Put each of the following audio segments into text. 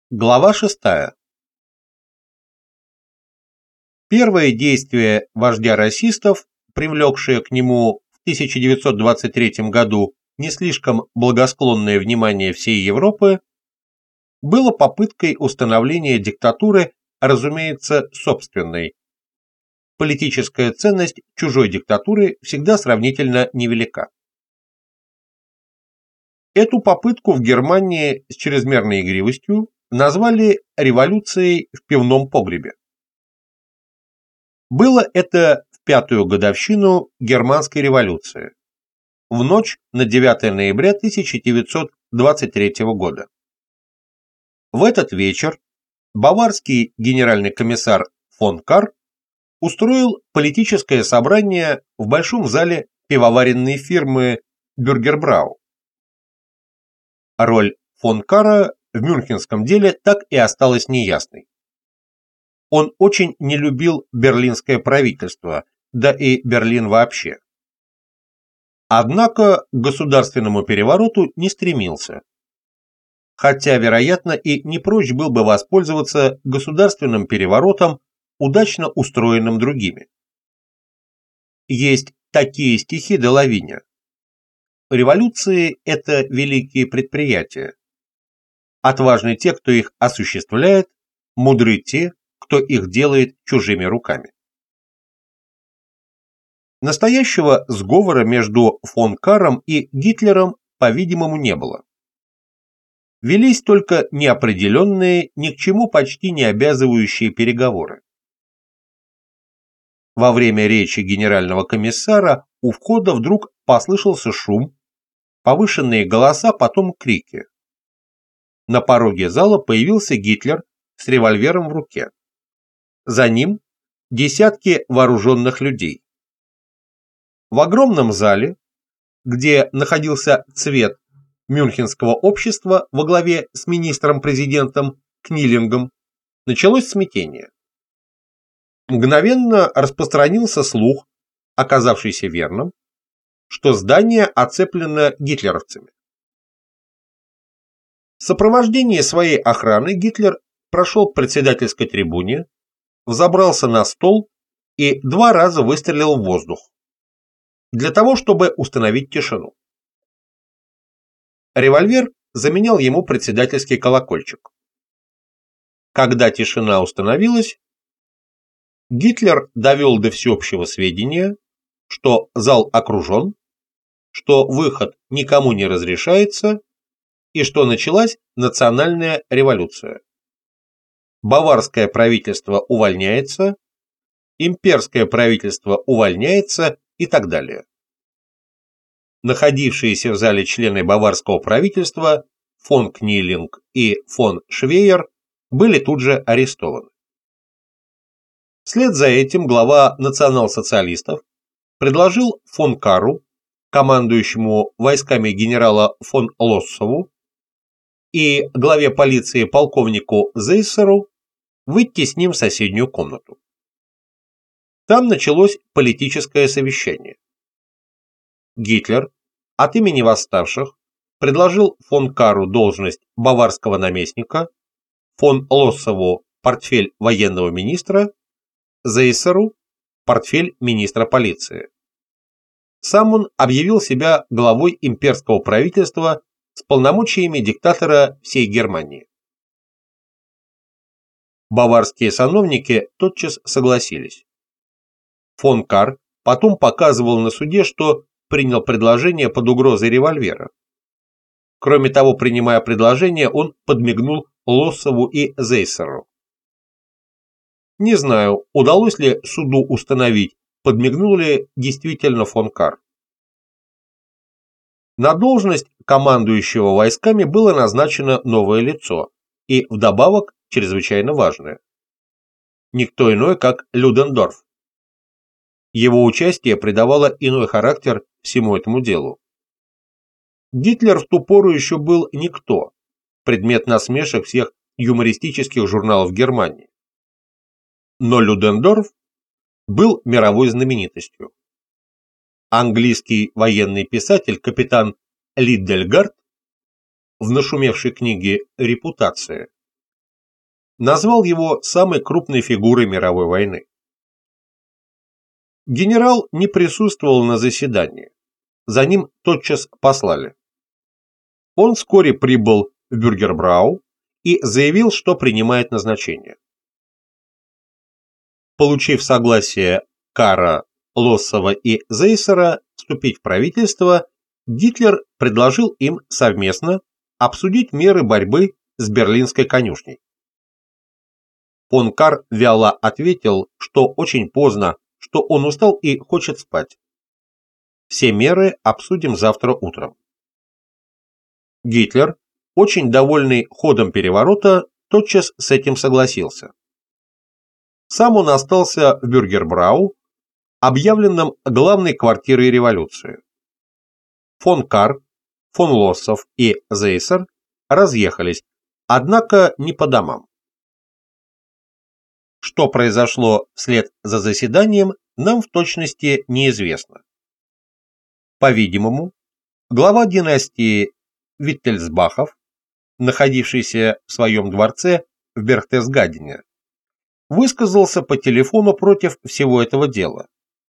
Глава 6. Первое действие вождя расистов, привлекшее к нему в 1923 году не слишком благосклонное внимание всей Европы, было попыткой установления диктатуры, разумеется, собственной. Политическая ценность чужой диктатуры всегда сравнительно невелика. Эту попытку в Германии с чрезмерной игривостью назвали революцией в пивном погребе. Было это в пятую годовщину Германской революции, в ночь на 9 ноября 1923 года. В этот вечер баварский генеральный комиссар фон Карр устроил политическое собрание в большом зале пивоваренной фирмы Бюргербрау. Роль фон Карра в мюнхенском деле так и осталась неясной. Он очень не любил берлинское правительство, да и Берлин вообще. Однако к государственному перевороту не стремился, хотя, вероятно, и не прочь был бы воспользоваться государственным переворотом, удачно устроенным другими. Есть такие стихи де Лавиня. Революции – это великие предприятия. Отважны те, кто их осуществляет, мудры те, кто их делает чужими руками. Настоящего сговора между фон Карром и Гитлером, по-видимому, не было. Велись только неопределенные, ни к чему почти не обязывающие переговоры. Во время речи генерального комиссара у входа вдруг послышался шум, повышенные голоса, потом крики. На пороге зала появился Гитлер с револьвером в руке. За ним десятки вооруженных людей. В огромном зале, где находился цвет мюнхенского общества во главе с министром-президентом Книллингом, началось смятение. Мгновенно распространился слух, оказавшийся верным, что здание оцеплено гитлеровцами. В сопровождении своей охраны Гитлер прошел к председательской трибуне, взобрался на стол и 2 раза выстрелил в воздух, для того, чтобы установить тишину. Револьвер заменял ему председательский колокольчик. Когда тишина установилась, Гитлер довел до всеобщего сведения, что зал окружен, что выход никому не разрешается и что началась национальная революция. Баварское правительство увольняется, имперское правительство увольняется и так далее. Находившиеся в зале члены баварского правительства фон Книллинг и фон Швейер были тут же арестованы. Вслед за этим глава национал-социалистов предложил фон Карру, командующему войсками генерала фон Лоссову, и главе полиции полковнику Зейссеру выйти с ним в соседнюю комнату. Там началось политическое совещание. Гитлер от имени восставших предложил фон Карру должность баварского наместника, фон Лоссову портфель военного министра, Зейссеру портфель министра полиции. Сам он объявил себя главой имперского правительства с полномочиями диктатора всей Германии. Баварские сановники тотчас согласились. Фон Карр потом показывал на суде, что принял предложение под угрозой револьвера. Кроме того, принимая предложение, он подмигнул Лоссову и Зейссеру. Не знаю, удалось ли суду установить, подмигнул ли действительно фон Карр. На должность командующего войсками было назначено новое лицо, и вдобавок чрезвычайно важное. Никто иной, как Людендорф. Его участие придавало иной характер всему этому делу. Гитлер в ту пору еще был никто, предмет насмешек всех юмористических журналов Германии. Но Людендорф был мировой знаменитостью. Английский военный писатель капитан Лиддельгард в нашумевшей книге «Репутация» назвал его самой крупной фигурой мировой войны. Генерал не присутствовал на заседании. За ним тотчас послали. Он вскоре прибыл в Бюргербрау и заявил, что принимает назначение. Получив согласие Карра, Лоссова и Зейсера вступить в правительство, Гитлер предложил им совместно обсудить меры борьбы с Берлинской конюшней. Фон Карр вяло ответил, что очень поздно, что он устал и хочет спать. Все меры обсудим завтра утром. Гитлер, очень довольный ходом переворота, тотчас с этим согласился. Сам он остался в Бюргербрау, объявленном главной квартирой революции. Фон Карр, фон Лоссов и Зейсер разъехались, однако не по домам. Что произошло вслед за заседанием, нам в точности неизвестно. По-видимому, глава династии Виттельсбахов, находившийся в своем дворце в Берхтесгадене, высказался по телефону против всего этого дела.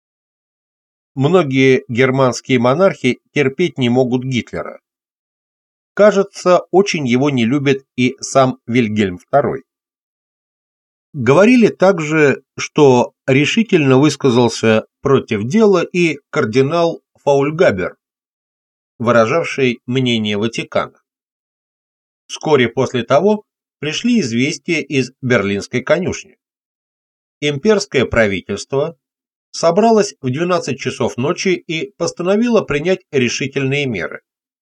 Многие германские монархи терпеть не могут Гитлера. Кажется, очень его не любит и сам Вильгельм II. Говорили также, что решительно высказался против дела и кардинал Фаульгабер, выражавший мнение Ватикана. Вскоре после того пришли известия из Берлинской конюшни. Имперское правительство собралось в 12 часов ночи и постановило принять решительные меры.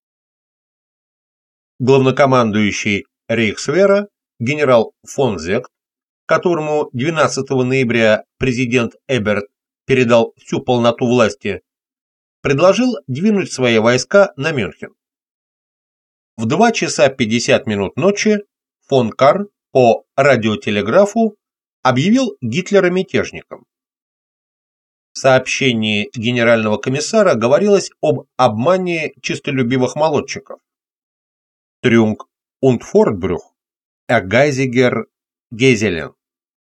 Главнокомандующий Рейхсвера генерал фон Зект, которому 12 ноября президент Эберт передал всю полноту власти, предложил двинуть свои войска на Мюнхен. В 2 часа 50 минут ночи фон Карр по радиотелеграфу объявил Гитлера мятежником. В сообщении генерального комиссара говорилось об обмане честолюбивых молодчиков. Трюнк und Фортбрюх, Гайзигер Гейзелен.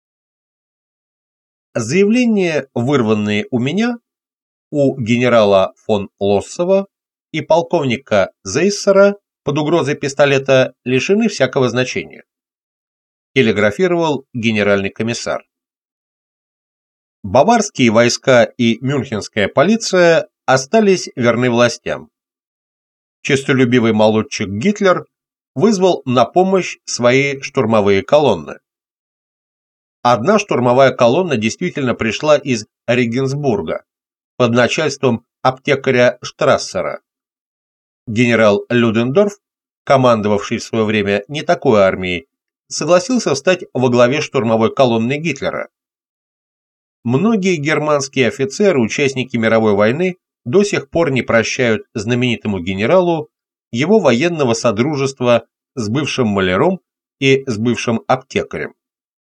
Заявления, вырванные у меня, у генерала фон Лоссова и полковника Зейссера под угрозой пистолета, лишены всякого значения, телеграфировал генеральный комиссар. Баварские войска и мюнхенская полиция остались верны властям. Честолюбивый молодчик Гитлер вызвал на помощь свои штурмовые колонны. Одна штурмовая колонна действительно пришла из Регенсбурга под начальством аптекаря Штрассера. Генерал Людендорф, командовавший в свое время не такой армией, согласился встать во главе штурмовой колонны Гитлера. Многие германские офицеры, участники мировой войны, до сих пор не прощают знаменитому генералу его военного содружества с бывшим маляром и с бывшим аптекарем.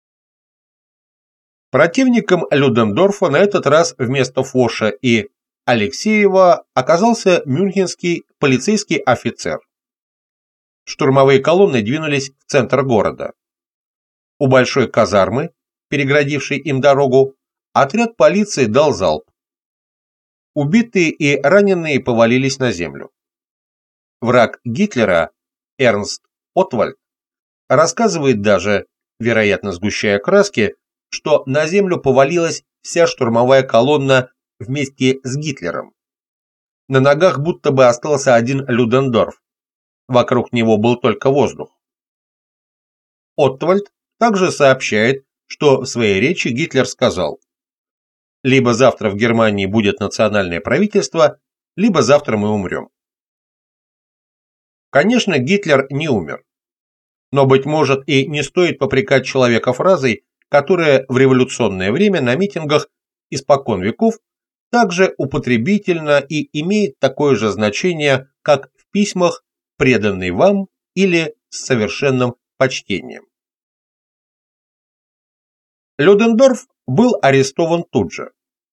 Противником Людендорфа на этот раз вместо Фоша и Алексеева оказался мюнхенский полицейский офицер. Штурмовые колонны двинулись в центр города. У большой казармы, переградившей им дорогу, отряд полиции дал залп. Убитые и раненые повалились на землю. Враг Гитлера, Эрнст Оттвальд, рассказывает даже, вероятно сгущая краски, что на землю повалилась вся штурмовая колонна вместе с Гитлером. На ногах будто бы остался один Людендорф. Вокруг него был только воздух. Оттвальд также сообщает, что в своей речи Гитлер сказал: «Либо завтра в Германии будет национальное правительство, либо завтра мы умрем». Конечно, Гитлер не умер. Но, быть может, и не стоит попрекать человека фразой, которая в революционное время на митингах испокон веков также употребительна и имеет такое же значение, как в письмах, преданный вам или с совершенным почтением. Людендорф был арестован тут же.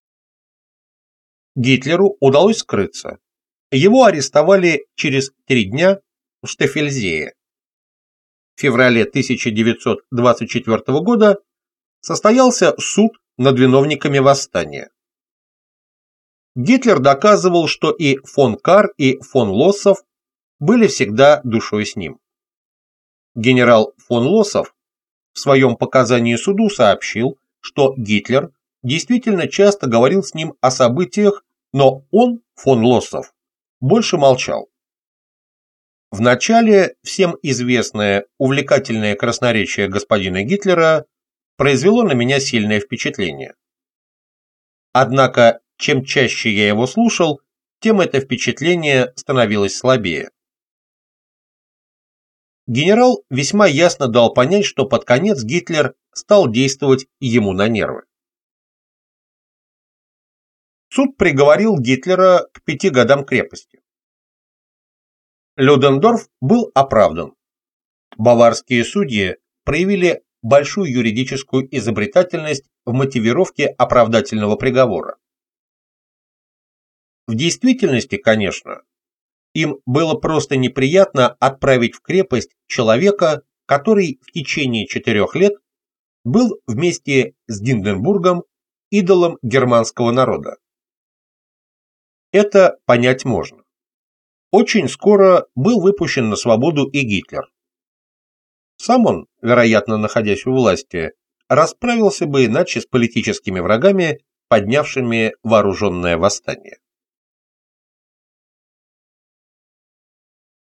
Гитлеру удалось скрыться. Его арестовали через 3 дня в Штеффельзее. в феврале 1924 года состоялся суд над виновниками восстания. Гитлер доказывал, что и фон Карр, и фон Лоссов были всегда душой с ним. Генерал фон Лоссов в своем показании суду сообщил, что Гитлер действительно часто говорил с ним о событиях, но он, фон Лоссов, больше молчал. Вначале всем известное увлекательное красноречие господина Гитлера произвело на меня сильное впечатление. Однако, чем чаще я его слушал, тем это впечатление становилось слабее. Генерал весьма ясно дал понять, что под конец Гитлер стал действовать ему на нервы. Суд приговорил Гитлера к 5 годам крепости. Людендорф был оправдан. Баварские судьи проявили большую юридическую изобретательность в мотивировке оправдательного приговора. В действительности, конечно, им было просто неприятно отправить в крепость человека, который в течение 4 лет был вместе с Гинденбургом идолом германского народа. Это понять можно. Очень скоро был выпущен на свободу и Гитлер. Сам он, вероятно, находясь у власти, расправился бы иначе с политическими врагами, поднявшими вооруженное восстание.